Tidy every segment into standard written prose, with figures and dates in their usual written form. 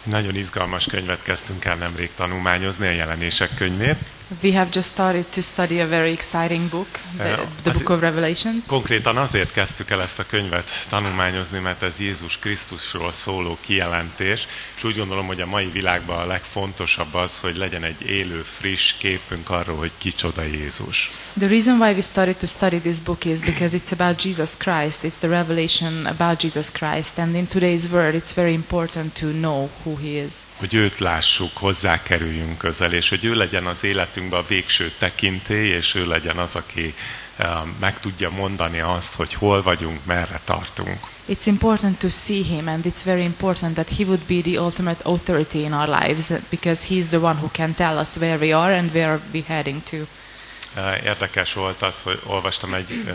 Nagyon izgalmas könyvet kezdtünk el nemrég tanulmányozni, a Jelenések könyvét. We have just started to study a very exciting book, the Book of Revelations. Konkrétan azért kezdtük el ezt a könyvet tanulmányozni, mert ez Jézus Krisztusról szóló kijelentés, és úgy gondolom, hogy a mai világban a legfontosabb az, hogy legyen egy élő, friss képünk arról, hogy kicsoda Jézus. The reason why we started to study this book is because it's about Jesus Christ. It's the revelation about Jesus Christ, and in today's world it's very important to know who he is. Hogy őt lássuk, hozzá kerüljünk közel, és hogy ő legyen az életünkben a végső tekintély, és ő legyen az, aki meg tudja mondani azt, hogy hol vagyunk, merre tartunk. It's important to see him, and it's very important that he would be the ultimate authority in our lives, because he's the one who can tell us where we are and where we're heading to. Érdekes volt az, hogy olvastam egy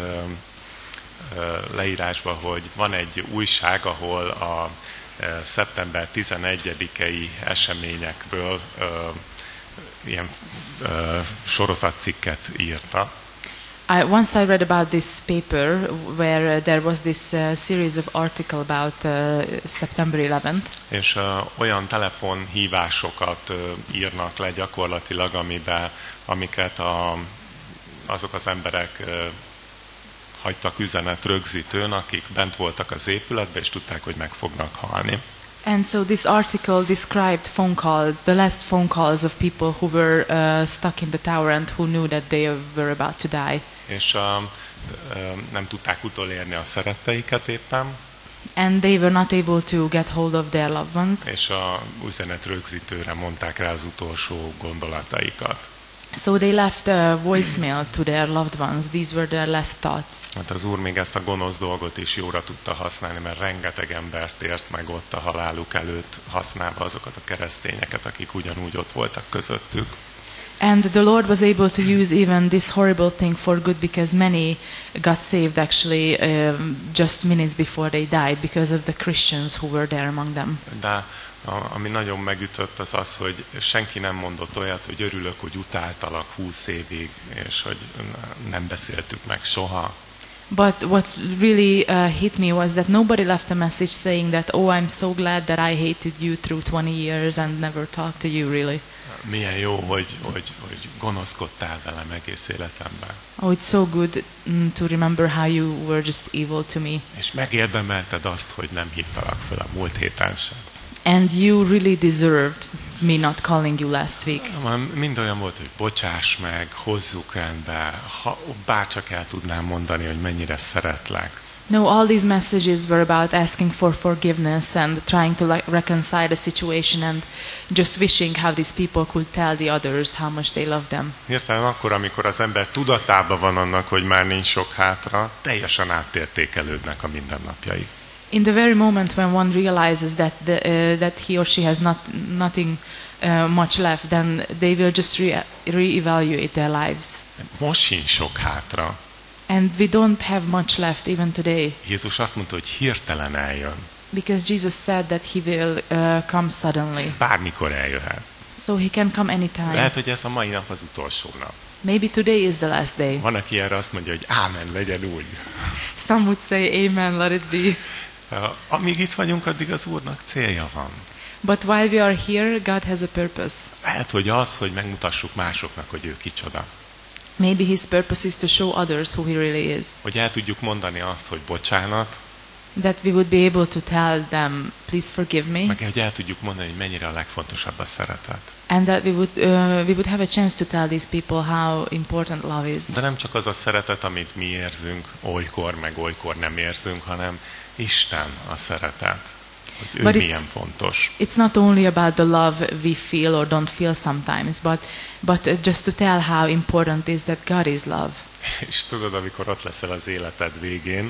leírásba, hogy van egy újság, ahol a szeptember 11-i eseményekből ilyen sorozatcikket írta. Once I read about this paper where there was this series of article about September 11th. És olyan telefonhívásokat írnak le gyakorlatilag, amiket azok az emberek hagytak üzenet rögzítőn, akik bent voltak az épületben, és tudták, hogy meg fognak halni. And so this article described phone calls, the last phone calls of people who were stuck in the tower and who knew that they were about to die. És nem tudták utolérni a szeretteiket éppen. And they were not able to get hold of their loved ones. És a üzenet rögzítőre mondták rá az utolsó gondolataikat. So they left a voicemail to their loved ones. These were their last thoughts. Hát az Úr még ezt a gonosz dolgot is jóra tudta használni, mert rengeteg embert ért meg ott a haláluk előtt, használva azokat a keresztényeket, akik ugyanúgy ott voltak közöttük. And the Lord was able to use even this horrible thing for good, because many got saved actually just minutes before they died because of the Christians who were there among them. De ami nagyon megütött, az az, hogy senki nem mondott olyat, hogy örülök, hogy utáltalak 20 évig, és hogy nem beszéltük meg soha. But what really hit me was that nobody left a message saying that, oh, I'm so glad that I hated you through 20 years and never talked to you, really. Milyen jó, hogy gonoszkodtál velem egész életemben. Oh, it's so good to remember how you were just evil to me. És megérdemelted azt, hogy nem hívtalak fel a múlt héten sem. And you really deserved me not calling you last week. Mind olyan volt, hogy bocsáss meg, hozzuk rendbe, bárcsak el tudnám mondani, hogy mennyire szeretlek. No, all these messages were about asking for forgiveness and trying to reconcile the situation and just wishing how these people could tell the others how much they love them. Hirtelen akkor, amikor az ember tudatában van annak, hogy már nincs sok hátra, teljesen átértékelődnek a mindennapjai. In the very moment when one realizes that that he or she has nothing much left, then they will just reevaluate their lives. Most sincs sok hátra. And we don't have much left even today. Jézus azt mondta, hogy hirtelen eljön. Because Jesus said that he will come suddenly. Bármikor eljöhet. So he can come anytime. Lehet, hogy ez a mai nap az utolsó nap. Maybe today is the last day. Van, aki erre azt mondja, hogy ámen, legyen úgy. Some would say amen, let it be. Amíg itt vagyunk, addig az Úrnak célja van. But while we are here, God has a purpose. Lehet, hogy az, hogy megmutassuk másoknak, hogy ő kicsoda. Maybe his purpose is to show others who he really is. Hogy el tudjuk mondani azt, hogy bocsánat. That we would be able to tell them, please forgive me. Meg hogy el tudjuk mondani, hogy mennyire a legfontosabb a szeretet. And that we would have a chance to tell these people how important love is. De nem csak az a szeretet, amit mi érzünk, olykor nem érzünk, hanem Isten a szeretet. Hogy ő milyen fontos. It's not only about the love we feel or don't feel sometimes, but just to tell how important is that God is love. És tudod, amikor ott leszel az életed végén,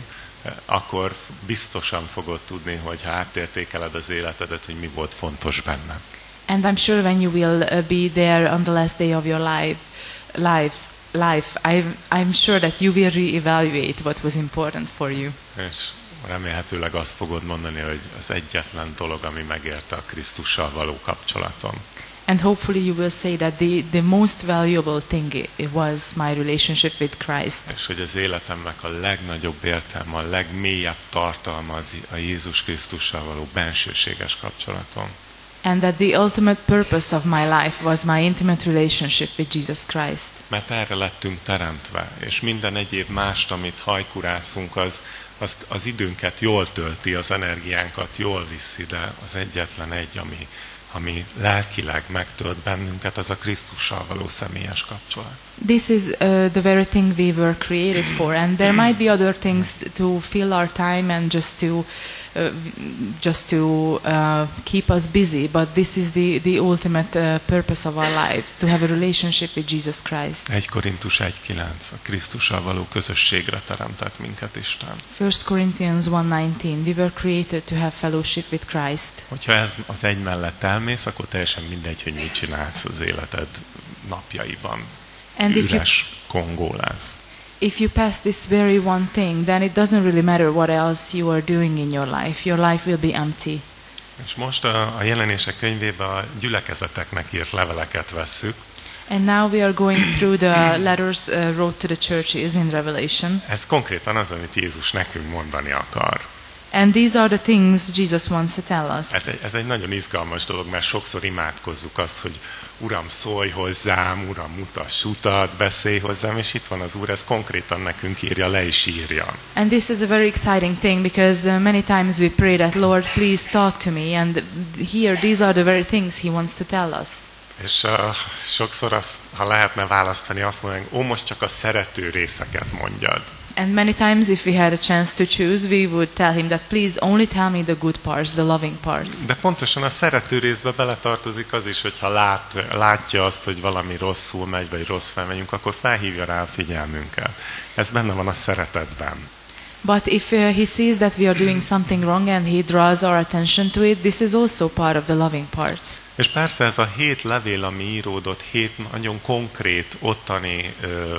akkor biztosan fogod tudni, hogy ha átértékeled az életedet, hogy mi volt fontos benne. And I'm sure when you will be there on the last day of your life, I'm sure that you will reevaluate what was important for you. És remélhetőleg azt fogod mondani, hogy az egyetlen dolog, ami megérte a Krisztussal való kapcsolatom. And hopefully you will say that the most valuable thing it was my relationship with Christ. És hogy az életemnek a legnagyobb értelme, a legmélyebb tartalma az a Jézus Krisztussal való bensőséges kapcsolatom. And that the ultimate purpose of my life was my intimate relationship with Jesus Christ. Mert erre lettünk teremtve, és minden egyéb mást, amit hajkurászunk, az időnket jól tölti, az energiánkat jól viszi, de az egyetlen egy, ami lelkileg megtölt bennünket, az a Krisztussal való személyes kapcsolat. This is the very thing we were created for, and there might be other things to fill our time and just to keep us busy, but this is the ultimate purpose of our lives, to have a relationship with Jesus Christ. 1 Korintus 1:9, a Krisztussal való közösségre teremtett minket Isten. 1 Corinthians 1:19, we were created to have fellowship with Christ. Hogyha ez az egy mellett elmész, akkor teljesen mindegy, hogy mit csinálsz az életed napjaiban. And Üres kongó lesz. if you pass this very one thing, then it doesn't really matter what else you are doing in your life. Your life will be empty. És most a Jelenések könyvében a gyülekezeteknek írt leveleket vesszük. And now we are going through the letters wrote to the churches in Revelation. Ez konkrétan az, amit Jézus nekünk mondani akar. And these are the things Jesus wants to tell us. Ez egy nagyon izgalmas dolog, mert sokszor imádkozzuk azt, hogy Uram, szólj hozzám, Uram, mutass utat, beszélj hozzám, és itt van az Úr, ez konkrétan nekünk írja, le is írja. And this is a very exciting thing, because many times we pray that, Lord, please talk to me, and here these are the very things He wants to tell us. És sokszor azt, ha lehetne választani, azt mondanánk, most csak a szerető részeket mondjad. And many times if we had a chance to choose, we would tell Him that, please only tell me the good parts, the loving parts. De pontosan a szerető részbe beletartozik az is, hogyha látja azt, hogy valami rosszul megy, vagy rossz felmegyünk, akkor felhívja rá a figyelmünket. Ez benne van a szeretetben. But if He sees that we are doing something wrong and He draws our attention to it, this is also part of the loving parts. És persze ez a 7 levél, ami íródott, 7 nagyon konkrét, ottani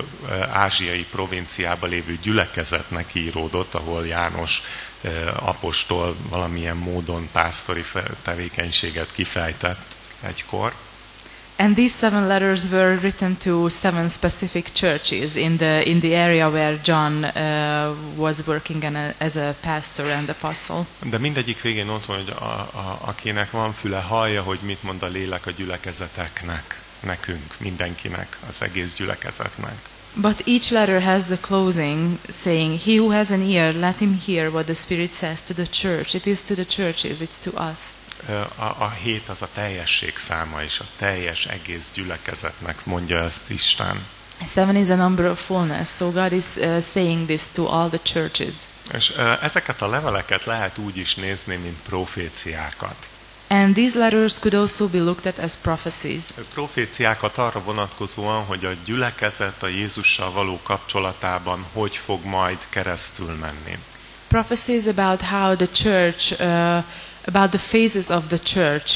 ázsiai provinciában lévő gyülekezetnek íródott, ahol János apostol valamilyen módon pásztori tevékenységet kifejtett egykor. And these 7 letters were written to 7 specific churches in the area where John was working as a pastor and apostle. De mindegyik végén ott van, hogy akinek van füle, hallja, hogy mit mond a lélek a gyülekezeteknek, nekünk, mindenkinek, az egész gyülekezetnek. But each letter has the closing saying, "He who has an ear, let him hear what the Spirit says to the church." It is to the churches, it's to us. A 7 az a teljesség száma, és a teljes egész gyülekezetnek mondja ezt Isten. 7 is a number of fullness, so God is saying this to all the churches. És ezeket a leveleket lehet úgy is nézni, mint proféciákat. And these letters could also be looked at as prophecies. Proféciákat arra vonatkozóan, hogy a gyülekezet a Jézussal való kapcsolatában hogy fog majd keresztül menni. Prophecies about how the church about the phases of the church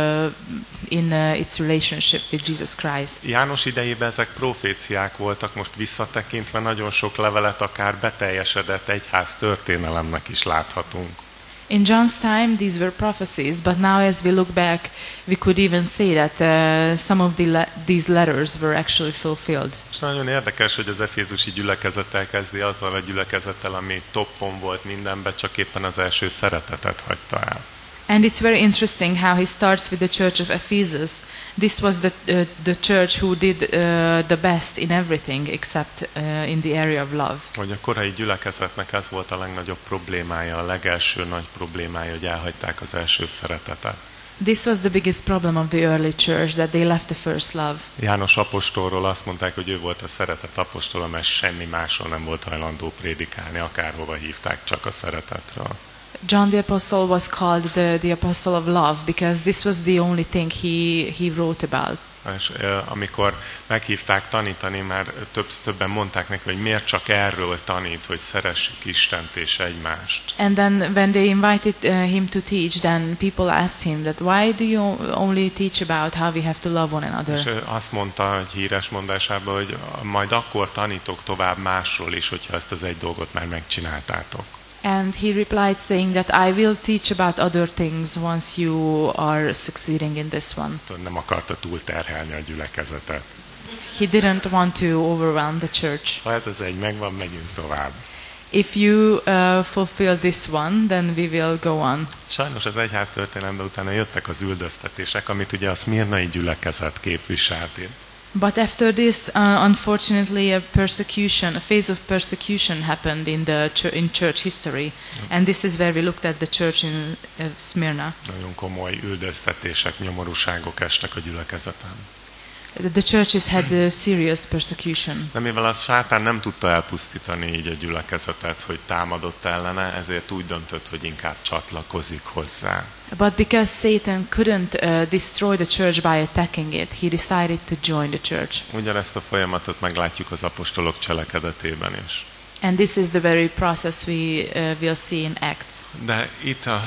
in its relationship with Jesus Christ. János idejében ezek proféciák voltak, most visszatekintve nagyon sok levelet akár beteljesedett egyház történelemnek is láthatunk. In John's time, these were prophecies, but now as we look back, we could even say that some of these letters were actually fulfilled. És nagyon érdekes, hogy az efézusi gyülekezettel kezdi azzal a gyülekezettel, ami toppon volt mindenben, csak éppen az első szeretetet hagyta el. And it's very interesting how he starts with the church of Ephesus. This was the church who did the best in everything except in the area of love. Hogy a korai gyülekezetnek ez volt a legnagyobb problémája, a legelső nagy problémája, hogy elhagyták az első szeretetet. This was the biggest problem of the early church, that they left the first love. János apostolról azt mondták, hogy ő volt a szeretet apostola, mert semmi másról nem volt hajlandó prédikálni, akárhova hívták, csak a szeretetről. John the Apostle was called the Apostle of Love because this was the only thing he wrote about. És amikor meghívták tanítani, már többen mondták neki, hogy miért csak erről tanít, hogy szeressük Istent és egymást. And then when they invited him to teach, then people asked him that why do you only teach about how we have to love one another? És azt mondta egy híres mondásában, hogy majd akkor tanítok tovább másról is, hogyha ezt az egy dolgot már megcsináltátok. And he replied saying that I will teach about other things once you are succeeding in this one. Nem akarta túlterhelni a gyülekezetet. He didn't want to overwhelm the church. Ha ez az egy megvan, megyünk tovább. If you fulfill this one, then we will go on. Sajnos az egyház történelemben utána jöttek az üldöztetések, amit ugye a szmirnai gyülekezet képviselt. But after this, unfortunately, a phase of persecution happened in church history, and this is where we looked at the church in Smyrna. Nagyon komoly üldöztetések, nyomorúságok estek a gyülekezeten. The churches had serious persecution. De mivel az sátán nem tudta elpusztítani így a gyülekezetet, hogy támadott ellene, ezért úgy döntött, hogy inkább csatlakozik hozzá. But because Satan couldn't destroy the church by attacking it, he decided to join the church. Ugyanezt a folyamatot meglátjuk az apostolok cselekedetében is. And this is the very process we will see in Acts. De itt a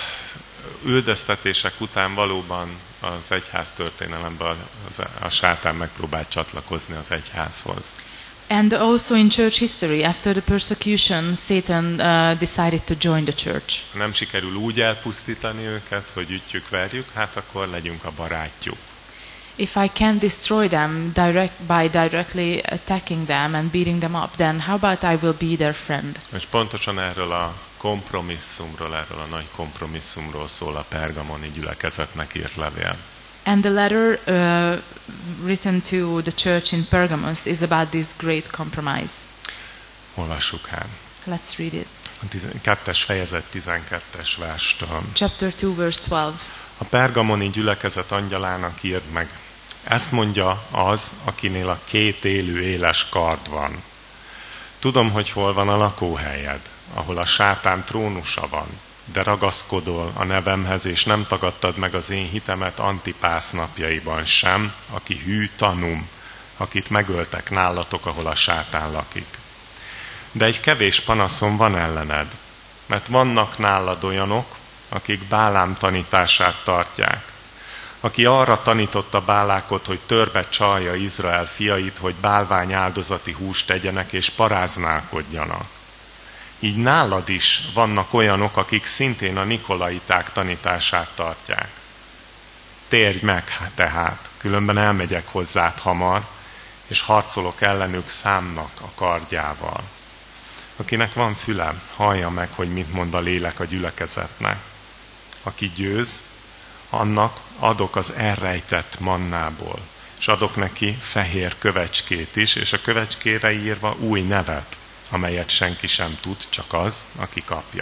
üldöztetések után valóban az egyház történelemben a sátán megpróbált csatlakozni az egyházhoz. And also in church history, after the persecution, Satan decided to join the church. Ha nem sikerül úgy elpusztítani őket, hogy ütjük, verjük, hát akkor legyünk a barátjuk. If I can't destroy them by directly attacking them and beating them up, then how about I will be their friend? És pontosan erről a kompromisszumról, erről a nagy kompromisszumról szól a pergamoni gyülekezetnek írt levél. And the letter written to the church in Pergamos is about this great compromise. Olvassuk hát. Let's read it. A 2. fejezet 12. verstől. Chapter 2, verse 12. A pergamoni gyülekezet angyalának írd meg. Ezt mondja az, akinél a 2 élő éles kard van. Tudom, hogy hol van a lakóhelyed, ahol a sátán trónusa van, de ragaszkodol a nevemhez, és nem tagadtad meg az én hitemet Antipász napjaiban sem, aki hű tanum, akit megöltek nálatok, ahol a sátán lakik. De egy kevés panaszom van ellened, mert vannak nálad olyanok, akik Bálám tanítását tartják, aki arra tanította Bálákot, hogy törbe csalja Izrael fiait, hogy bálvány áldozati húst tegyenek és paráználkodjanak. Így nálad is vannak olyanok, akik szintén a nikolaiták tanítását tartják. Térj meg tehát, különben elmegyek hozzád hamar, és harcolok ellenük számnak a kardjával. Akinek van füle, hallja meg, hogy mit mond a lélek a gyülekezetnek. Aki győz, annak adok az elrejtett mannából, és adok neki fehér kövecskét is, és a kövecskére írva új nevet, amelyet senki sem tud, csak az, aki kapja.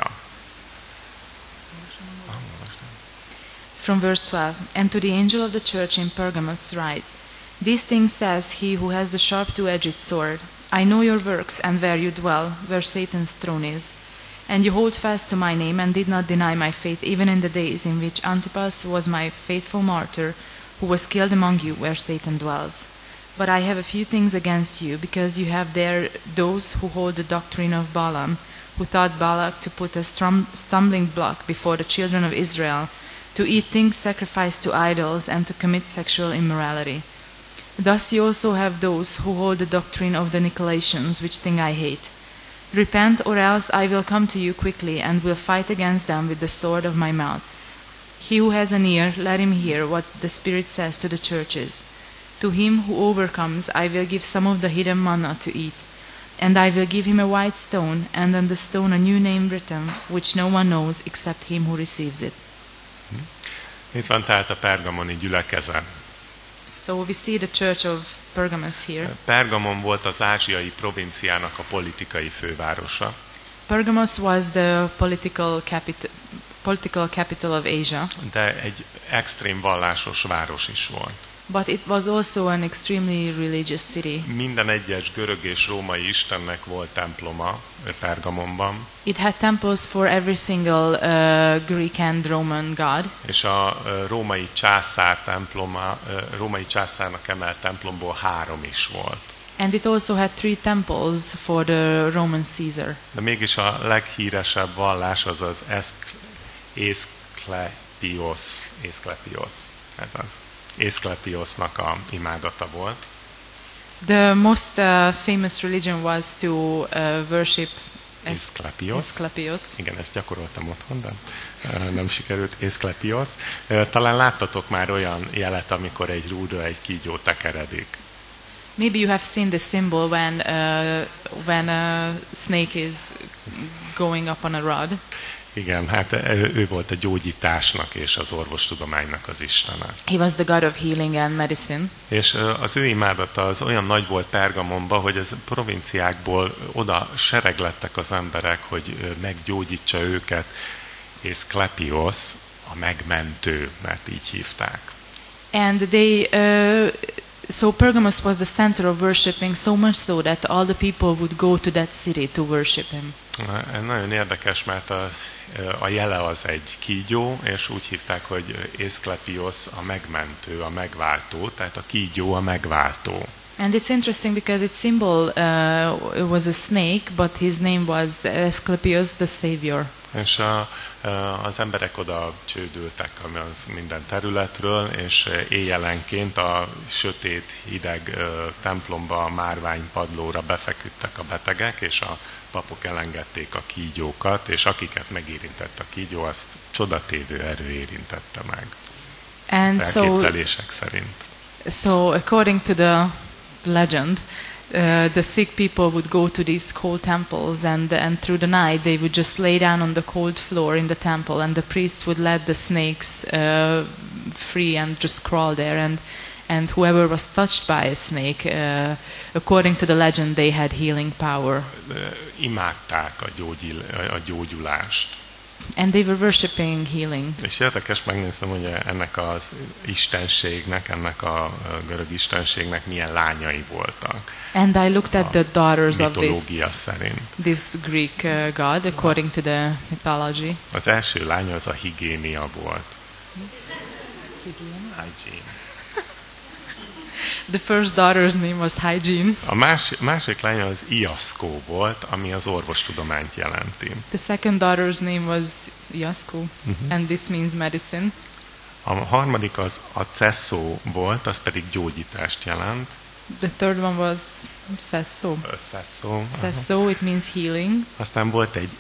From verse 12, And to the angel of the church in Pergamos write, These things says he who has the sharp two-edged sword. I know your works and where you dwell, where Satan's throne is. And you hold fast to my name and did not deny my faith, even in the days in which Antipas was my faithful martyr, who was killed among you, where Satan dwells. But I have a few things against you, because you have there those who hold the doctrine of Balaam, who taught Balak to put a stumbling block before the children of Israel, to eat things sacrificed to idols, and to commit sexual immorality. Thus you also have those who hold the doctrine of the Nicolaitans, which thing I hate. Repent, or else I will come to you quickly, and will fight against them with the sword of my mouth. He who has an ear, let him hear what the Spirit says to the churches. To him who overcomes, I will give some of the hidden manna to eat. And I will give him a white stone, and on the stone a new name written, which no one knows except him who receives it. Itt van tehát a pergamoni gyülekezet. So we see the church of Pergamos here. Pergamon volt az ázsiai provinciának a politikai fővárosa. Pergamos was the political capital of Asia. De egy extrém vallásos város is volt. But it was also an extremely religious city. Minden egyes görög és római istennek volt temploma Pergamonban. It had temples for every single Greek and Roman god. És a római császár temploma, római császárnak emelt templomból 3 is volt. And it also had 3 temples for the Roman Caesar. De mégis a leghíresebb vallás az az Eszklepiosnak a imádata volt. The most famous religion was to worship Eszklepios. Igen, ezt gyakoroltam otthon, de nem sikerült. Eszklepios. Talán láttatok már olyan jelet, amikor egy rúdra egy kígyó tekeredik. Maybe you have seen the symbol when a snake is going up on a rod. Igen, hát ő volt a gyógyításnak és az orvostudománynak az istene. He was the god of healing and medicine. És az ő imádata az olyan nagy volt Pergamonban, hogy az provinciákból oda sereglettek az emberek, hogy meggyógyítsa őket, és Szklepios a megmentő, mert így hívták. And they so Pergamos was the center of worshiping, so much so that all the people would go to that city to worship him. Nagyon érdekes, mert a jele az egy kígyó, és úgy hívták, hogy Eszklepios a megmentő, a megváltó, tehát a kígyó a megváltó. And it's interesting because its symbol was a snake, but his name was Asclepius, the Savior. És az emberek oda csődültek minden területről, és éjjelenként a sötét, hideg templomba, a márványpadlóra befeküdtek a betegek, és a papok elengedték a kígyókat, és akiket megérintett a kígyó, azt csodatévő erő érintette meg. And az elképzelések szerint. So according to the legend, the sick people would go to these cold temples, and through the night they would just lay down on the cold floor in the temple, and the priests would let the snakes free and just crawl there, and whoever was touched by a snake, according to the legend, they had healing power. Imádták a gyógyulást. And they were worshipping healing. És érdekes megnéztem, hogy ennek az istenségnek, ennek a görög istenségnek milyen lányai voltak. And I looked at the daughters of this Greek god, according to the mythology. Az első lánya az a Higénia volt. Hygiene. The first daughter's name was Hygiene. A másik lánya az Iaszkó volt, ami az orvostudományt jelenti. The second daughter's name was Iasko, and this means medicine. A harmadik az Acesso volt, az pedig gyógyítást jelent. The third one was Sesso. Sesso, it means healing. Aztán volt egy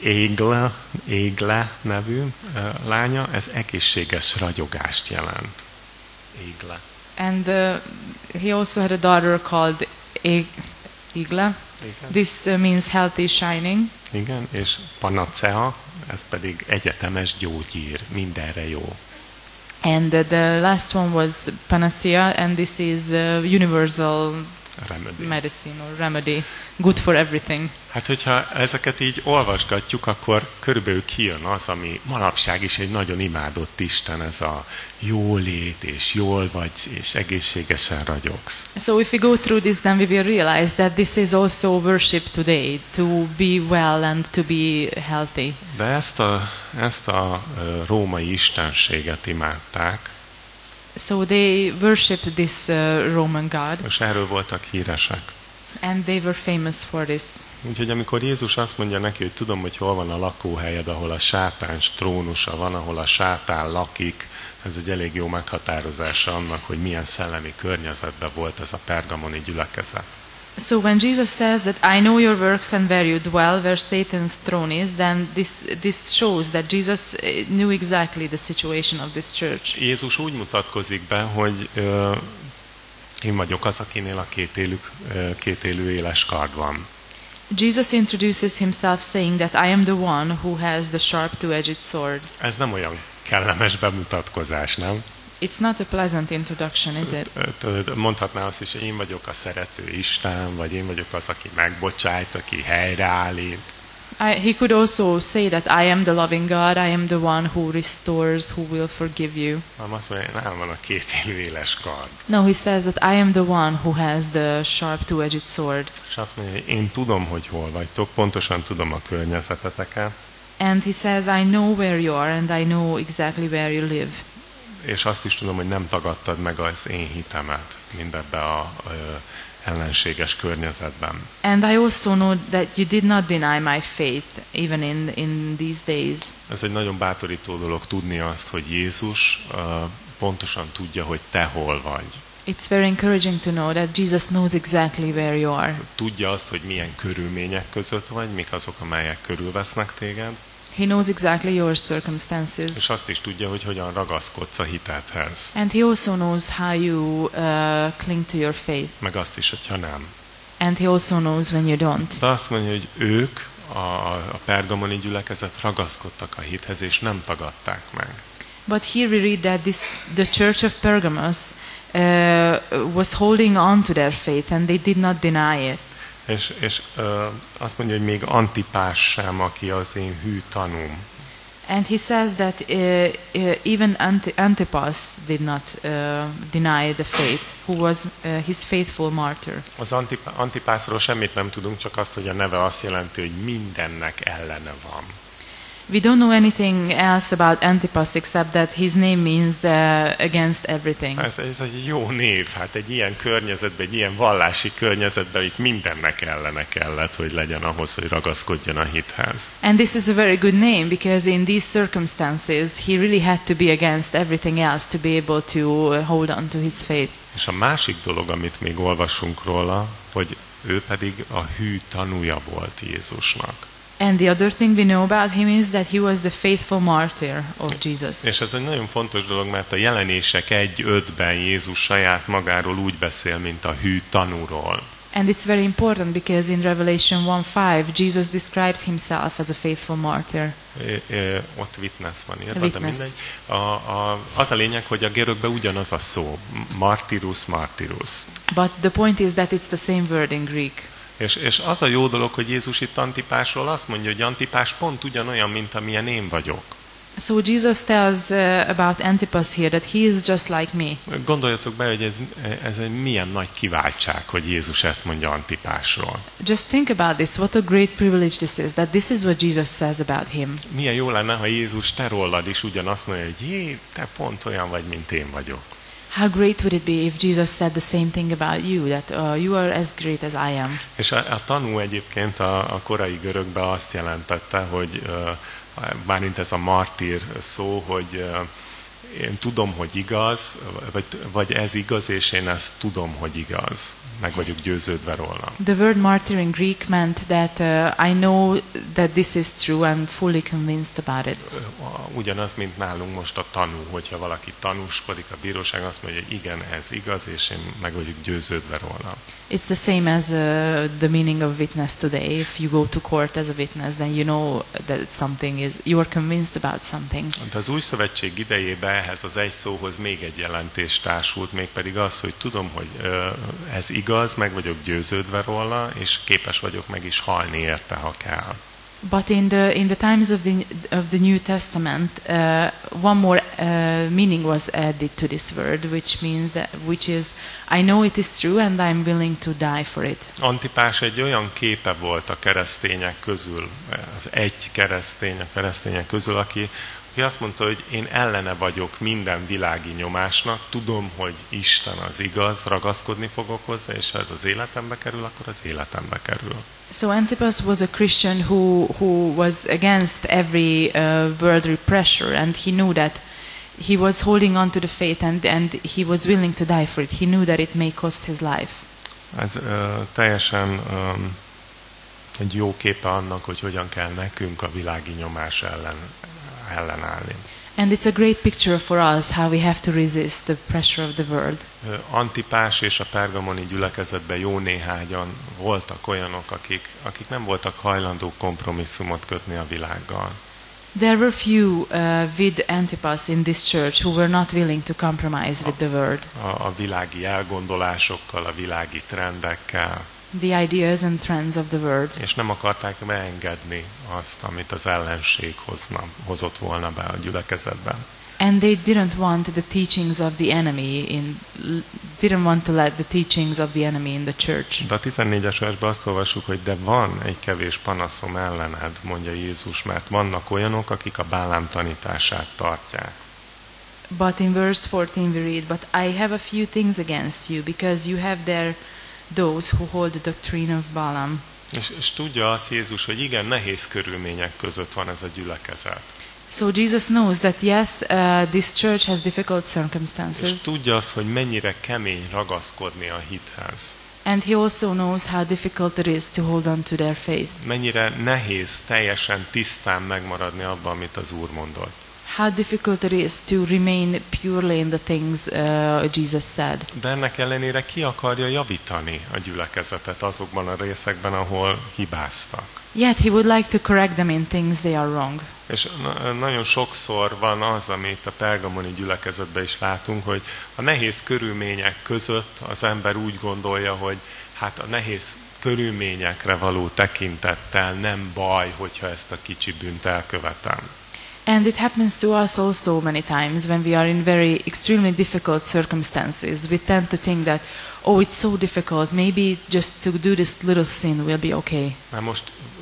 Égle nevű lánya, ez egészséges ragyogást jelent. Égle. And he also had a daughter called Igla. This means healthy, shining. Igen, és Panacea, ez pedig egyetemes gyógyír, mindenre jó. And the last one was Panacea, and this is universal medicine or remedy, good for everything. Hát, hogyha ezeket így olvasgatjuk, akkor körülbelül kijön az, ami manapság is egy nagyon imádott Isten, ez a jólét, és jól vagy, és egészségesen ragyogsz. So if we go through this, then we will realize that this is also worship today, to be well and to be healthy. De ezt a római istenséget imádták. So they worshipped this Roman god. És erről voltak híresek. And they were famous for this. Úgyhogy amikor Jézus azt mondja neki, hogy tudom, hogy hol van a lakóhelyed, ahol a sátán trónusa van, ahol a sátán lakik, ez egy elég jó meghatározása annak, hogy milyen szellemi környezetben volt ez a pergamoni gyülekezet. So when Jesus says that I know your works and where you dwell, where Satan's throne is, then this shows that Jesus knew exactly the situation of this church. Jézus úgy mutatkozik be, hogy én vagyok az, akinél a kétélű éles kard van. Jesus introduces himself saying that I am the one who has the sharp two-edged sword. Ez nem olyan kellemes bemutatkozás, nem? It's not a pleasant introduction, is it? Mondhatná azt is, hogy én vagyok a szerető Isten, vagy én vagyok az, aki megbocsájt, aki helyreállít. He could also say that I am the loving God, I am the one who restores, who will forgive you. Azt mondja, nálam van a kétélű éles kard. No, he says that I am the one who has the sharp two-edged sword. És azt mondja, hogy én tudom, hogy hol vagytok, pontosan tudom a környezeteteket. And he says, I know where you are, and I know exactly where you live. És azt is tudom, hogy nem tagadtad meg az én hitemet mindebbe a ellenséges környezetben. And I also know that you did not deny my faith, even in these days. Ez egy nagyon bátorító dolog tudni azt, hogy Jézus pontosan tudja, hogy te hol vagy. It's very encouraging to know that Jesus knows exactly where you are. Tudja azt, hogy milyen körülmények között vagy, mik azok, amelyek körülvesznek téged. He knows exactly your circumstances. És azt is tudja, hogy hogyan ragaszkodsz a hitedhez. And he also knows how you cling to your faith. Meg azt is, hogyha nem. And he also knows when you don't. De azt mondja, hogy ők, a pergamoni gyülekezet ragaszkodtak a hithez, és nem tagadták meg. But here we read that the church of Pergamos was holding on to their faith and they did not deny it. És azt mondja, hogy még Antipás sem, aki az én hű tanúm. And he says that even Antipas did not deny the faith, who was his faithful martyr. Az Antipásról semmit nem tudunk, csak azt, hogy a neve azt jelenti, hogy mindennek ellene van. We don't know anything else about Antipas except that his name means against everything. Ez egy jó név, hát egy ilyen környezetben, egy ilyen vallási környezetben, itt mindennek ellene kellett, hogy legyen ahhoz, hogy ragaszkodjon a hithez. And this is a very good name because in these circumstances he really had to be against everything else to be able to hold on to his faith. És a másik dolog, amit még olvasunk róla, hogy ő pedig a hű tanúja volt Jézusnak. And the other thing we know about him is that he was the faithful martyr of Jesus. És ez egy nagyon fontos dolog, mert a Jelenések 1:5-ben Jézus saját magáról úgy beszél, mint a hű tanúról. And it's very important because in Revelation 1:5 Jesus describes himself as a faithful martyr. Ott witness van írva, de mindegy. Az a lényeg, hogy a görögben ugyanaz a szó, martyrus, martyrus. But the point is that it's the same word in Greek. És az a jó dolog, hogy Jézus itt Antipásról azt mondja, hogy Antipás pont ugyanolyan, mint amilyen én vagyok. So Jesus tells about Antipas here that he is just like me. Gondoljatok be, hogy ez egy milyen nagy kiváltság, hogy Jézus ezt mondja Antipásról. Just think about this. What a great privilege this is, that this is what Jesus says about him. Milyen jó lenne, ha Jézus te rólad is ugyanazt mondja, hogy jé, te pont olyan vagy, mint én vagyok. How great would it be if Jesus said the same thing about you, that you are as great as I am. És a tanú egyébként a korai görögben azt jelentette, hogy bármint ez a martír szó, hogy én tudom, hogy igaz, vagy ez igaz, és én ezt tudom, hogy igaz. Meg vagyok győződve róla. The word martyr in Greek meant that I know that this is true, I'm fully convinced about it. Ugyanaz, mint nálunk most a tanú, hogyha valaki tanúskodik a bíróság, azt mondja, hogy igen, ez igaz, és én meg vagyok győződve róla. It's the same as the meaning of witness today. If you go to court as a witness, then you know that something is, you are convinced about something. De az új szövetség idejében ehhez az egy szóhoz még egy jelentés társult, mégpedig az, hogy tudom, hogy ez igaz, meg vagyok győződve róla, és képes vagyok meg is halni érte, ha kell. But in the times of the New Testament, one more meaning was added to this word, which is I know it is true and I'm willing to die for it. Antipás egy olyan képe volt a keresztények közül, az egy keresztények közül, aki azt mondta, hogy én ellene vagyok minden világi nyomásnak, tudom, hogy Isten az igaz, ragaszkodni fogok hozzá, és ha ez az életembe kerül, akkor az életembe kerül. So Antipas was a Christian who was against every worldly pressure, and he knew that he was holding on to the faith, and he was willing to die for it. He knew that it may cost his life. Ez teljesen egy jó képe annak, hogy hogyan kell nekünk a világi nyomás ellenállni. And it's a great picture for us how we have to resist the pressure of the world. Antipás és a pergamoni gyülekezetben jó néhányan voltak olyanok, akik nem voltak hajlandók kompromisszumot kötni a világgal. There were few with Antipas in this church who were not willing to compromise with the world. A világi elgondolásokkal, a világi trendekkel. The ideas and trends of the world. És nem akarták beengedni azt, amit az ellenség hozott volna be a gyülekezetben. And they didn't want the teachings of the enemy didn't want to let the teachings of the enemy in the church. De a 14-es versben azt olvassuk, hogy de van egy kevés panaszom ellened, mondja Jézus, mert vannak olyanok, akik a Bálám tanítását tartják. But in verse 14 we read, but I have a few things against you, because you have there those who hold the doctrine of Balaam. És tudja azt Jézus, hogy igen, nehéz körülmények között van ez a gyülekezet. So Jesus knows that yes, this church has difficult circumstances. És tudja azt, hogy mennyire kemény ragaszkodni a hithez. And he also knows how difficult it is to hold on to their faith. Mennyire nehéz teljesen tisztán megmaradni abban, amit az Úr mondott. How difficult it is to remain purely in the things Jesus said. De ennek ellenére ki akarja javítani a gyülekezetet azokban a részekben, ahol hibáztak. Yet he would like to correct them in things they are wrong. És nagyon sokszor van az, amit a pergamoni gyülekezetben is látunk, hogy a nehéz körülmények között az ember úgy gondolja, hogy hát a nehéz körülményekre való tekintettel nem baj, hogyha ezt a kicsi bűnt elkövetem. And it happens to us also many times when we are in very extremely difficult circumstances. We tend to think that, oh, it's so difficult, maybe just to do this little sin will be okay. Mert most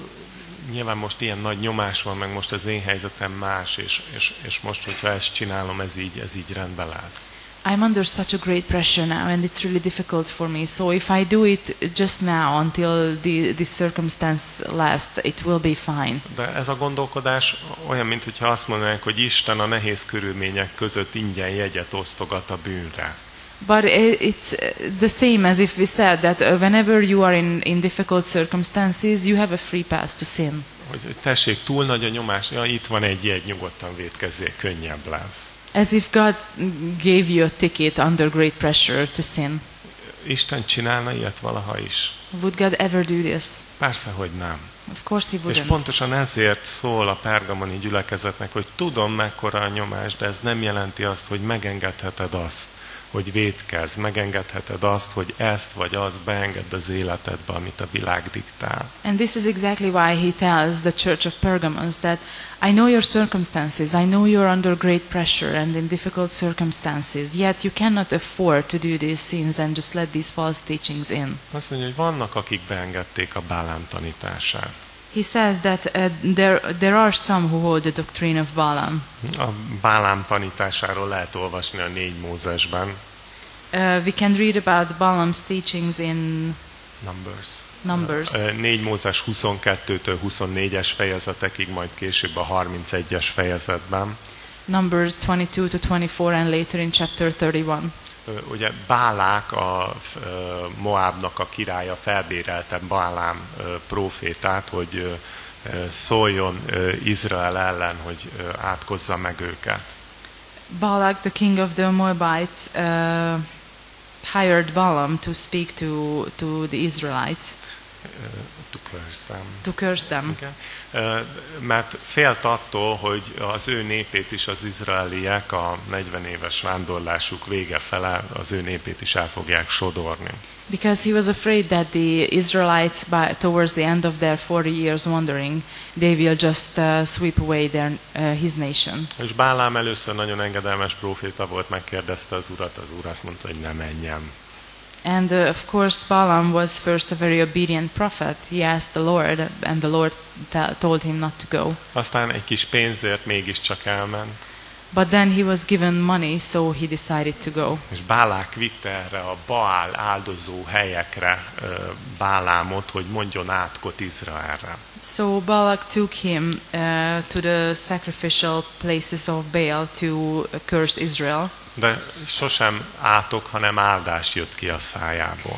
nyilván most ilyen nagy nyomás van, meg most az én helyzetem más, és most, hogyha ezt csinálom, ez így rendben lesz. I'm under such a great pressure now and it's really difficult for me. So if I do it just now until the circumstance lasts, it will be fine. De ez a gondolkodás olyan, mintha azt mondanánk, hogy Isten a nehéz körülmények között ingyen jegyet osztogat a bűnre. But it's the same as if we said that whenever you are in difficult circumstances, you have a free pass to sin. Hogy tessék, túl nagy a nyomás, ja, itt van egy jegy, nyugodtan vétkezzél, könnyebb lesz. As if God gave you a ticket under great pressure to sin. Isten csinálna ilyet valaha is? Would God ever do this? Persze, hogy nem. Of course he És wouldn't. pontosan ezért szól a pergamoni gyülekezetnek, hogy tudom, mekkora a nyomás, de ez nem jelenti azt, hogy megengedheted azt, hogy vétkezz, megengedheted azt, hogy ezt vagy azt beengedd az életedbe, amit a világ diktál. And this is exactly why he tells the church of Pergamos that I know your circumstances, I know you're under great pressure and in difficult circumstances, yet you cannot afford to do these sins and just let these false teachings in. Azt mondja, hogy vannak, akik beengedték a Bálám tanítását. He says that there are some who hold the doctrine of Balaam. A Bálám tanításáról lehet olvasni a 4 Mózesben. We can read about Balaam's teachings in Numbers. 4 Mózes 22-től 24-es fejezetekig, majd később a 31-es fejezetben. Numbers 22 to 24 and later in chapter 31. Ugye Bálák, a Moábnak a királya felbérelte Bálám prófétát, hogy szóljon Izrael ellen, hogy átkozza meg őket. Balak, the king of the Moabites, hired Balaam to speak to the Israelites. To curse them. Okay. Mert félt attól, hogy az ő népét is az izraeliek a 40 éves vándorlásuk vége fele az ő népét is el fogják sodorni. Because he was afraid that the Israelites, towards the end of their 40 years wandering, they will just sweep away his nation. És Bálám először nagyon engedelmes próféta volt, megkérdezte az Urat azt mondta, hogy ne menjem. And of course Balaam was first a very obedient prophet. He asked the Lord, and the Lord told him not to go. Aztán egy kis pénzért mégiscsak elment. But then he was given money, so he decided to go. És Bálák vitte erre a Baál áldozó helyekre Bálámot, hogy mondjon átkot Izraelre. So Balak took him to the sacrificial places of Baal to curse Israel. De sosem átok, hanem áldás jött ki a szájából.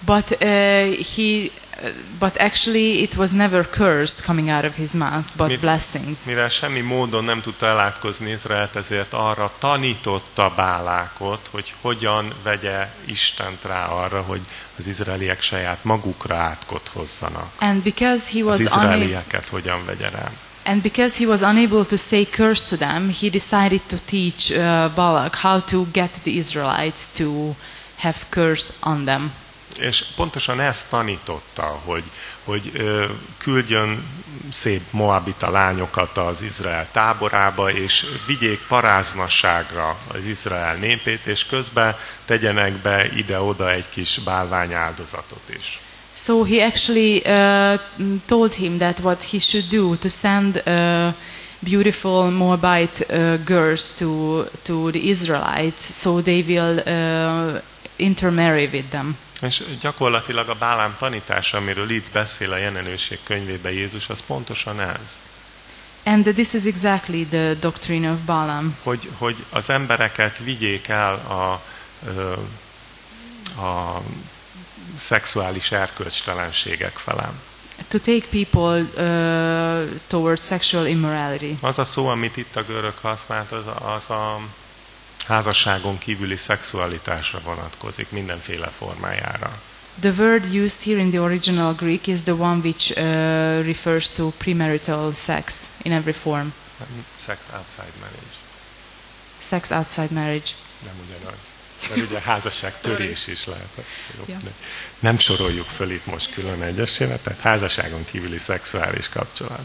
But actually it was never curse coming out of his mouth, but blessings. Mivel semmi módon nem tudta elátkozni Izraelt, ezért arra tanította Bálákot, hogy hogyan vegye Istent rá arra, hogy az izraeliek saját magukra átkot hozzanak. And because he was az izraelieket hogyan vegye rá. And because he was unable to say curse to them, he decided to teach Balak how to get the Israelites to have curse on them. És pontosan ezt tanította, hogy küldjön szép moabita lányokat az Izrael táborába, és vigyék paráznasságra az Izrael népét, és közben tegyenek be ide-oda egy kis bálványáldozatot is. So he actually told him that what he should do to send beautiful Moabite girls to the Israelites, so they will intermarry with them. És gyakorlatilag a Bálám tanítása, amiről itt beszél a Jelenőség könyvében Jézus, az pontosan ez. And this is exactly the doctrine of Balaam. Hogy az embereket vigyék el a szexuális erkölcstelenségek felé. To take people towards sexual immorality. Az a szó, amit itt a görög használt, az a házasságon kívüli szexualitásra vonatkozik, mindenféle formájára. The word used here in the original Greek is the one which refers to premarital sex in every form. Sex outside marriage. Sex outside marriage. Nem ugyanaz. Mert ugye házasság törés is lehet. Yeah. Nem soroljuk föl itt most külön egyesével, tehát házasságon kívüli szexuális kapcsolat.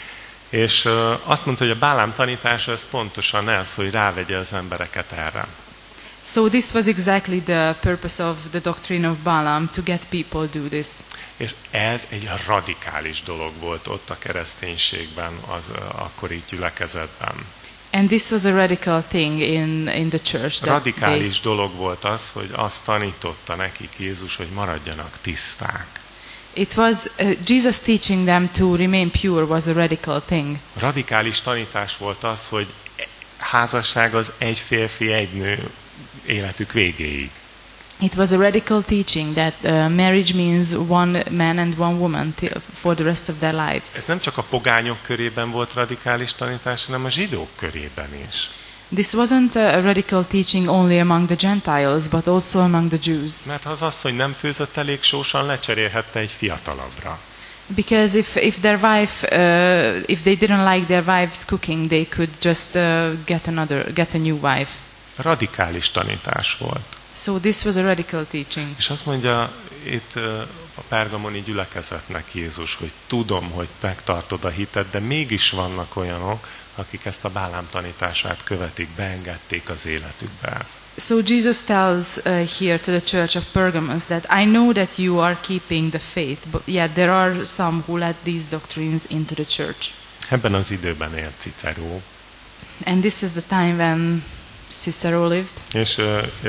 És azt mondta, hogy a Bálám tanítása ez pontosan ez, hogy rávegye az embereket erre. So this was exactly the purpose of the doctrine of Balaam, to get people do this. És ez egy radikális dolog volt ott a kereszténységben, az akkori gyülekezetben. And this was a radical thing in the church. Radikális dolog volt az, hogy azt tanította nekik Jézus, hogy maradjanak tiszták. It was Jesus teaching them to remain pure was a radical thing. Radikális tanítás volt az, hogy házasság az egy férfi, egy nő életük végéig. It was a radical teaching that marriage means one man and one woman for the rest of their lives. Ez nem csak a pogányok körében volt radikális tanítás, hanem a zsidók körében is. This wasn't a radical teaching only among the Gentiles, but also among the Jews. Mert ha az asszony nem főzött elég sósan, lecserélhette egy fiatalabbra. Because if their wife, if they didn't like their wife's cooking, they could just get a new wife. Radikális tanítás volt. So this was a radical teaching. És azt mondja itt a pergamoni gyülekezetnek Jézus, hogy tudom, hogy megtartod a hitet, de mégis vannak olyanok, akik ezt a Bálám tanítását követik, beengedték az életükbe ezt. So Jesus tells here to the church of Pergamos that I know that you are keeping the faith, but yet there are some who let these doctrines into the church. Ebben az időben élt Cicero. And this is the time when Cicero lived. És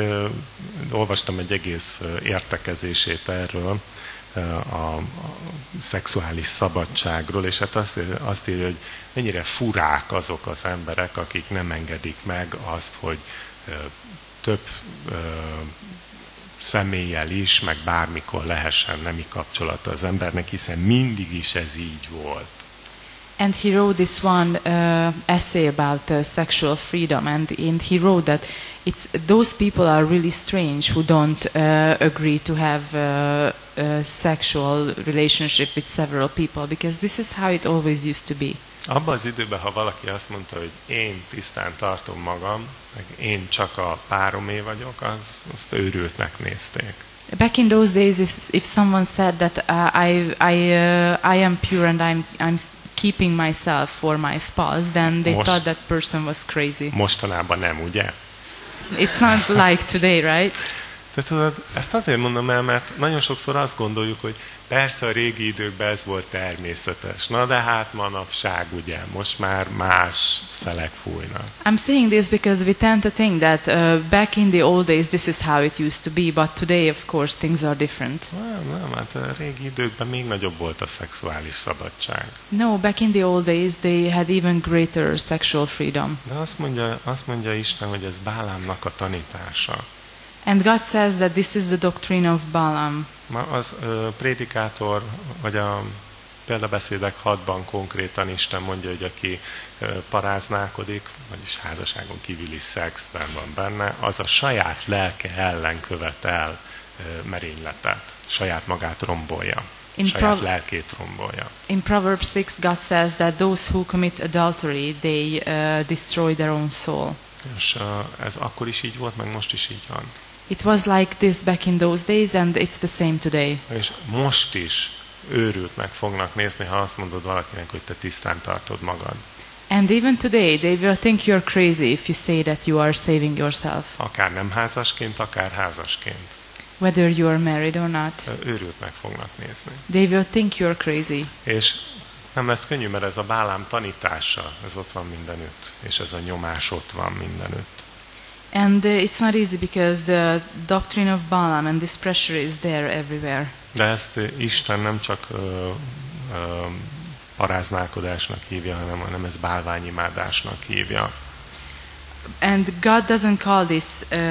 olvastam egy egész értekezését erről, a szexuális szabadságról, és hát azt írja, hogy mennyire furák azok az emberek, akik nem engedik meg azt, hogy több személlyel is, meg bármikor lehessen nemi kapcsolata az embernek, hiszen mindig is ez így volt. And he wrote this one essay about sexual freedom, and he wrote that those people are really strange who don't agree to have a sexual relationship with several people, because this is how it always used to be. Abban az időben, ha valaki azt mondta, hogy én tisztán tartom magam, meg én csak a páromé vagyok, azt őrültnek nézték. Back in those days, if someone said that I am pure and I'm keeping myself for my spouse, then they thought that person was crazy. Mostanában nem, ugye? It's not like today, right? De tudod, ezt azért mondom el, mert nagyon sokszor azt gondoljuk, hogy persze a régi időkben ez volt természetes. Na de hát manapság, ugye, most már más szelek fújnak. I'm saying this because we tend to think that back in the old days this is how it used to be, but today of course things are different. Nem, hát a régi időkben még nagyobb volt a szexuális szabadság. No, back in the old days they had even greater sexual freedom. De azt mondja Isten, hogy ez Bálámnak a tanítása. And God says that this is the doctrine of Balaam. Az prédikátor, vagy a példabeszédek 6-ban konkrétan Isten mondja, hogy aki paráználkodik, vagyis házasságon kívüli szexben van benne, az a saját lelke ellen követel merényletet, saját magát rombolja, saját lelkét rombolja. In Proverbs 6, God says that those who commit adultery, they destroy their own soul. És ez akkor is így volt, meg most is így van. It was like this back in those days, and it's the same today. És most is őrültnek fognak nézni, ha azt mondod valakinek, hogy te tisztán tartod magad. And even today, they will think you're crazy if you say that you are saving yourself. Akár nem házasként, akár házasként. Whether you are married or not. Őrültnek fognak nézni. They will think you're crazy. És nem lesz könnyű, mert ez a Bálám tanítása, ez ott van mindenütt, és ez a nyomás ott van mindenütt. And it's not easy because the doctrine of Balaam and this pressure is there everywhere. De ezt Isten nem csak paráználkodásnak hívja, hanem ez bálványimádásnak hívja. And God doesn't call this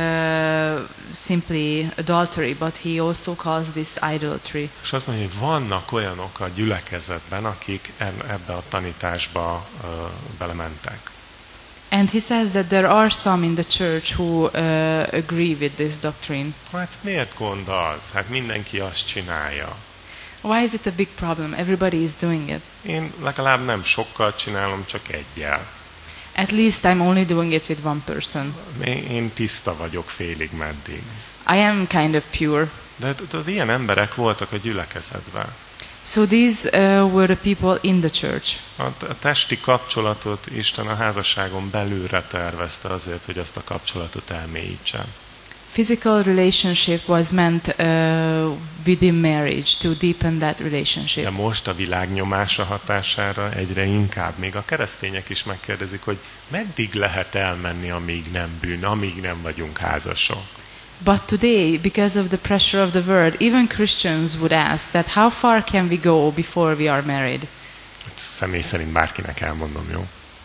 simply adultery, but He also calls this idolatry. És azt mondja, hogy vannak olyanok a gyülekezetben, akik ebbe a tanításba belementek. And he says that there are some in the church who agree with this doctrine. Hát miért gond az? Hát mindenki azt csinálja. Why is it a big problem? Everybody is doing it. Én legalább nem sokkal csinálom, csak egyel. At least I'm only doing it with one person. Én tiszta vagyok félig meddig. I am kind of pure. De ilyen emberek voltak a gyülekezetben. So these were the people in the church. A testi kapcsolatot Isten a házasságon belülre tervezte azért, hogy azt a kapcsolatot elmélyítsen. Physical relationship was meant within marriage to deepen that relationship. De most a világ nyomása hatására egyre inkább, még a keresztények is megkérdezik, hogy meddig lehet elmenni, amíg nem bűn, amíg nem vagyunk házasok. But today, because of the pressure of the world, even Christians would ask that how far can we go before we are married? Személy szerint bárkinek elmondom, jó?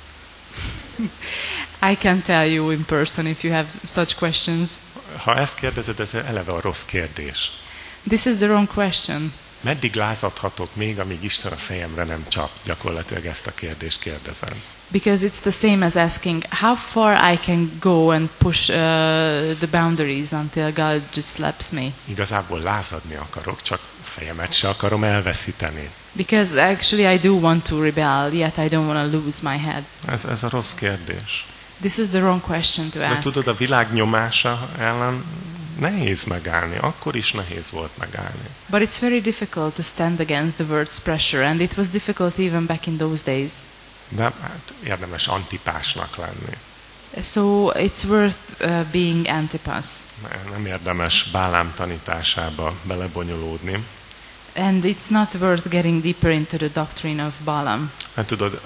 I can tell you in person if you have such questions. Ha ezt kérdezed, ez eleve a rossz kérdés. This is the wrong question. Meddig lázadhatok még, amíg Isten a fejemre nem csap? Gyakorlatilag ezt a kérdést kérdezem. Because it's the same as asking how far I can go and push the boundaries until God just slaps me. Igazából lázadni akarok, csak fejemet se akarom elveszíteni. Because actually I do want to rebel, yet I don't want to lose my head. Ez a rossz kérdés. This is the wrong question to De ask. tudod, a világ nyomása ellen nehéz megállni, akkor is nehéz volt megállni. But it's very difficult to stand against the world's pressure, and it was difficult even back in those days. De hát érdemes antipásnak lenni. So it's worth being Antipas. Nem érdemes Bálám tanításába belebonyolódni. And it's not worth getting deeper into the doctrine of Balaam. Hát tudod,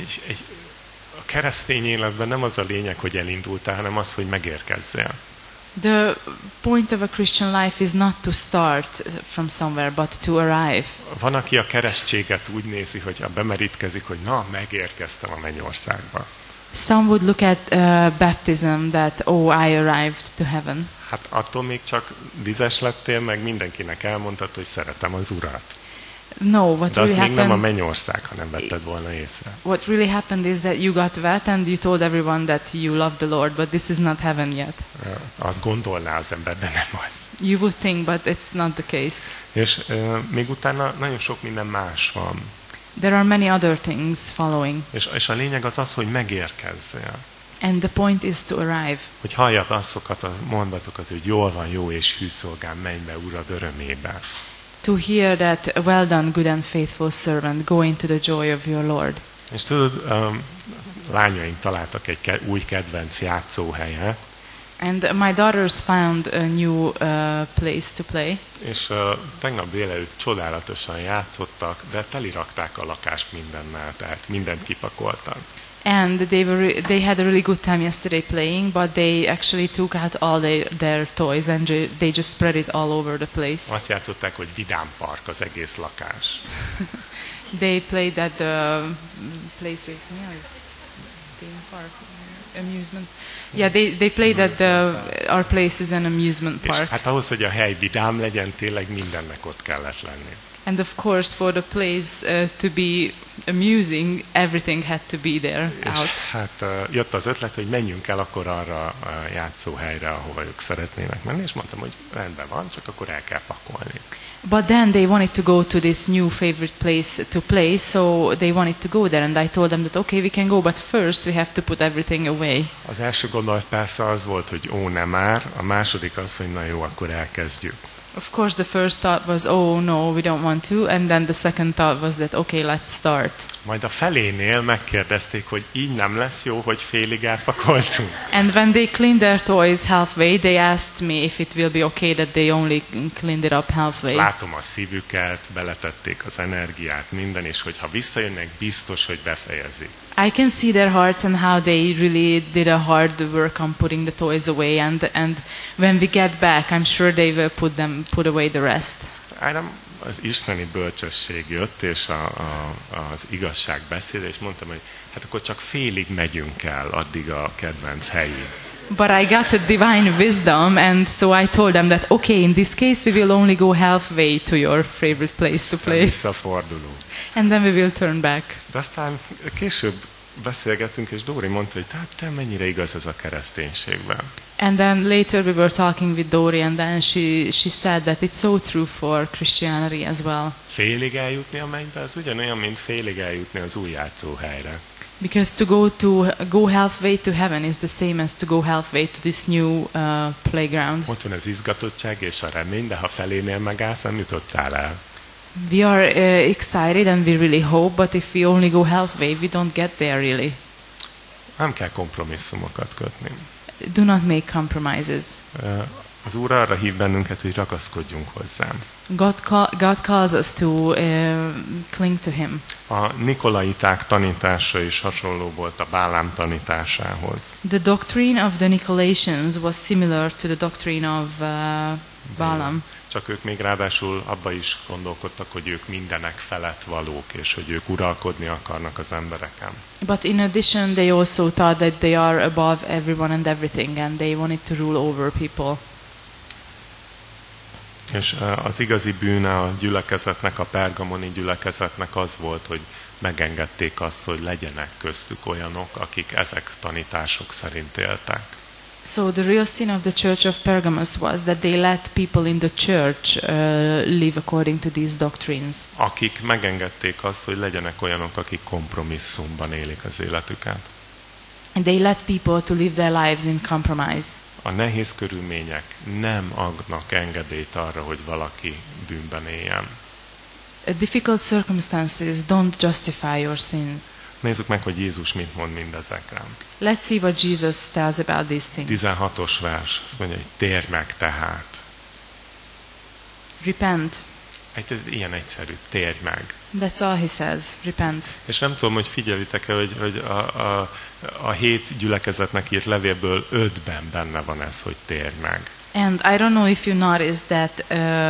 a keresztény életben nem az a lényeg, hogy elindultál, hanem az, hogy megérkezzél. The point of a Christian life is not to start from somewhere, but to arrive. Van, aki a keresztséget úgy nézi, hogy bemerítkezik, hogy na, megérkeztem a mennyországba. Some would look at baptism that, oh, I arrived to heaven. Hát attól még csak vizes lettél, meg mindenkinek elmondtad, hogy szeretem az Urat. No, what De az really még nem a happened? mennyország, ha nem vetted volna észre. What really happened is that you got wet and you told everyone that you love the Lord, but this is not heaven yet. Azt gondolná az ember, de nem az. You would think, but it's not the case. És még utána nagyon sok minden más van. There are many other things following. És a lényeg az, hogy megérkezzél. And the point is to arrive. Hogy halljad azokat a mondatokat, hogy jól van, jó és hű szolgám, menj be Urad örömébe. To hear that, well done, good and faithful servant, go into the joy of your Lord. És tudod, lányaink találtak egy új kedvenc játszóhelyet. And my daughters found a new place to play. És tegnap délelőtt csodálatosan játszottak, de telirakták a lakást mindennel, tehát mindent kipakoltak. And they had a really good time yesterday playing, but they actually took out all their toys and they just spread it all over the place. Azt játszották, hogy vidám park az egész lakás. They played at the places, theme park, amusement. Yeah, they played at our places and amusement És park. hát ahhoz, hogy a hely vidám legyen, tényleg mindennek ott kellett lenni. And of course, for the place to be amusing, everything had to be there out. És hát jött az ötlet, hogy menjünk el akkor arra a játszóhelyre, ahova ők szeretnének menni, és mondtam, hogy rendben van, csak akkor el kell pakolni. But then they wanted to go to this new favorite place to play, so they wanted to go there, and I told them that okay, we can go, but first we have to put everything away. Az első gondolat persze az volt, hogy ó, nem már, a második az, hogy na jó, akkor elkezdjük. Of course, the first thought was, oh no, we don't want to, and then the second thought was that okay, let's start. Majd a felénél megkérdezték, hogy így nem lesz jó, hogy félig elpakoltunk. And when they cleaned their toys halfway, they asked me if it will be okay that they only cleaned it up halfway. Látom a szívüket, beletették az energiát, minden, és hogyha visszajönnek, biztos, hogy befejezik. I can see their hearts and how they really did a hard work on putting the toys away, and when we get back, I'm sure they will put away the rest. az isteni bölcsesség jött, és az igazság beszéd, és mondtam, hogy hát akkor csak félig megyünk el addig a kedvenc helyig. But I got a divine wisdom, and so I told them that, okay, in this case we will only go halfway to your favorite place to play. Visszafordulunk. And then we will turn back. De aztán később beszélgettünk, és Dóri mondta, hogy te mennyire igaz ez a kereszténységben. And then later we were talking with Dori, and then she said that it's so true for Christianity as well. Félig eljutni a mennybe, az ugyanolyan, mint félig eljutni az új játszóhelyre. Because to go halfway to heaven is the same as to go halfway to this new playground. Ott van az izgatottság és a remény, de ha felénél megállsz, nem jutottál el. We are excited and we really hope, but if we only go halfway, we don't get there really. Nem kell kompromisszumokat kötni. Do not make compromises. Az Úr arra hív bennünket, hogy ragaszkodjunk hozzám. God calls us to cling to Him. A nikolaiták tanítása is hasonló volt a Bálám tanításához. The doctrine of the Nicolaitans was similar to the doctrine of Balaam. Csak ők még ráadásul abba is gondolkodtak, hogy ők mindenek felett valók, és hogy ők uralkodni akarnak az embereken. But in addition, they also thought that they are above everyone and everything, and they wanted to rule over people. És az igazi bűne a gyülekezetnek, a pergamoni gyülekezetnek az volt, hogy megengedték azt, hogy legyenek köztük olyanok, akik ezek tanítások szerint éltek. So the real sin of the church of Pergamos was that they let people in the church live according to these doctrines. Akik megengedték azt, hogy legyenek olyanok, akik kompromisszumban élik az életüket. And they let people to live their lives in compromise. A nehéz körülmények nem adnak engedélyt arra, hogy valaki bűnben éljen. Difficult circumstances don't justify your sins. Nézzük meg, hogy Jézus mit mond mindezekre. Let's see what Jesus tells about these things. 16-os vers, azt mondja, hogy térj meg tehát. Repent. Ez ilyen egyszerű, térj meg. That's all he says, repent. És nem tudom, hogy figyelitek-e, hogy a 7 gyülekezetnek írt levélből 5-ben benne van ez, hogy térj meg. And I don't know if you noticed that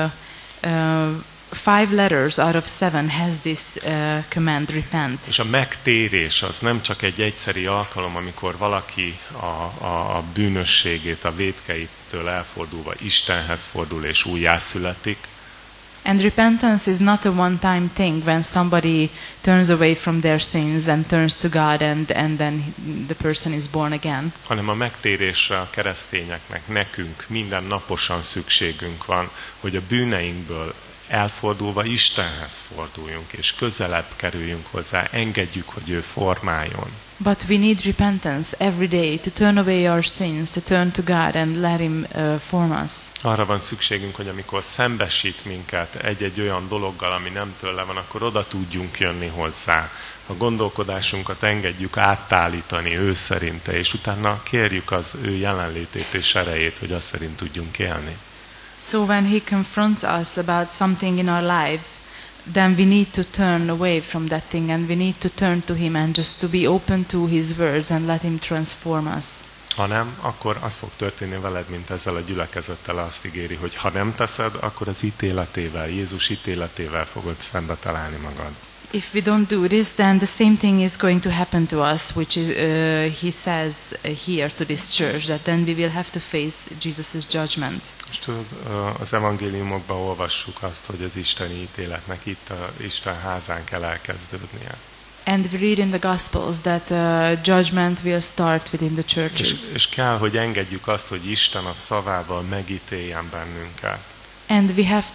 5 letters out of 7 has this command, repent. És a megtérés az nem csak egy egyszeri alkalom, amikor valaki a bűnösségét, a vétkeitől elfordulva Istenhez fordul és újjászületik. And repentance is not a one-time thing when somebody turns away from their sins and turns to God and then the person is born again. Hanem a megtérésre a keresztényeknek, nekünk minden naposan szükségünk van, hogy a bűneinkből elfordulva Istenhez forduljunk, és közelebb kerüljünk hozzá, engedjük, hogy ő formáljon. But we need repentance every day to turn away our sins, to turn to God and let Him form us. Arra van szükségünk, hogy amikor szembesít minket egy-egy olyan dologgal, ami nem tőle van, akkor oda tudjunk jönni hozzá. A gondolkodásunkat engedjük átállítani ő szerinte, és utána kérjük az ő jelenlétét és erejét, hogy azt szerint tudjunk élni. So when He confronts us about something in our life, then we need to turn away from that thing and we need to turn to Him and just to be open to His words and let Him transform us. Ha nem, akkor az fog történni veled, mint ezzel a gyülekezettel azt ígéri, hogy ha nem teszed, akkor az ítéletével, Jézus ítéletével fogod szembe találni magad. If we don't do this, then the same thing is going to happen to us, which is, He says here to this church, that then we will have to face Jesus' judgment. És tudod, az evangéliumokban olvassuk azt, hogy az isteni ítéletnek itt a Isten házán kell elkezdődnie. And we read in the Gospels that judgment will start within the churches. És kell, hogy engedjük azt, hogy Isten a szavával megítéljen bennünket. And we have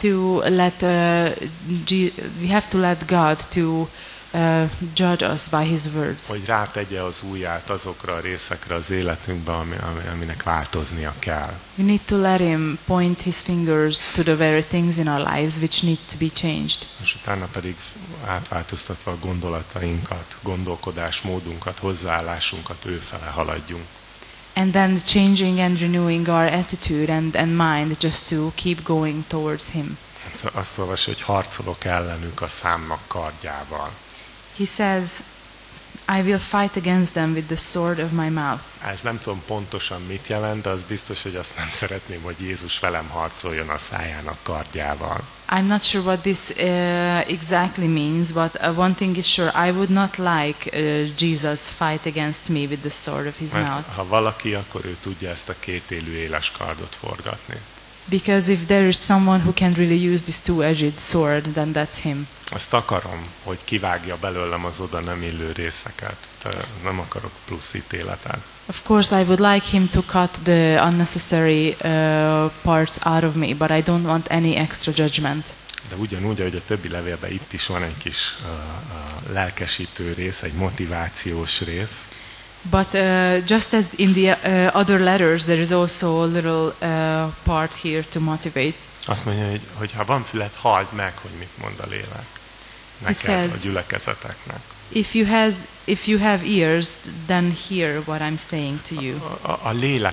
to let God to judge us by His words. Hogy rátegye az ujját azokra a részekre az életünkben, aminek változnia kell. We need to let Him point His fingers to the very things in our lives which need to be changed. És utána pedig átváltoztatva a gondolatainkat, gondolkodásmódunkat, hozzáállásunkat őfele haladjunk. And then changing and renewing our attitude and mind just to keep going towards Him. Azt olvasja, hogy harcolok ellenük a számnak kardjával. He says, I will fight against them with the sword of my mouth. Ez nem tudom pontosan mit jelent, de az biztos, hogy azt nem szeretném, hogy Jézus velem harcoljon a szájának kardjával. I'm not sure what this exactly means, but one thing is sure, I would not like Jesus fight against me with the sword of his mouth. Mert ha valaki, akkor ő tudja ezt a kétélű éles kardot forgatni. Because if there is someone who can really use this two-edged sword, then that's him. Azt akarom, hogy kivágja belőlem az oda nem illő részeket. De nem akarok plusz ítéletet. Of course, I would like him to cut the unnecessary parts out of me, but I don't want any extra judgment. De ugyanúgy, ahogy a többi levélben itt is van egy kis lelkesítő rész, egy motivációs rész. But just as in the other letters, there is also a little part here to motivate. Azt mondja, hogy ha van füled, halld meg, hogy mit mond a lélek. Neked, a gyülekezeteknek. If you have ears, then hear what I'm saying to you. A lélek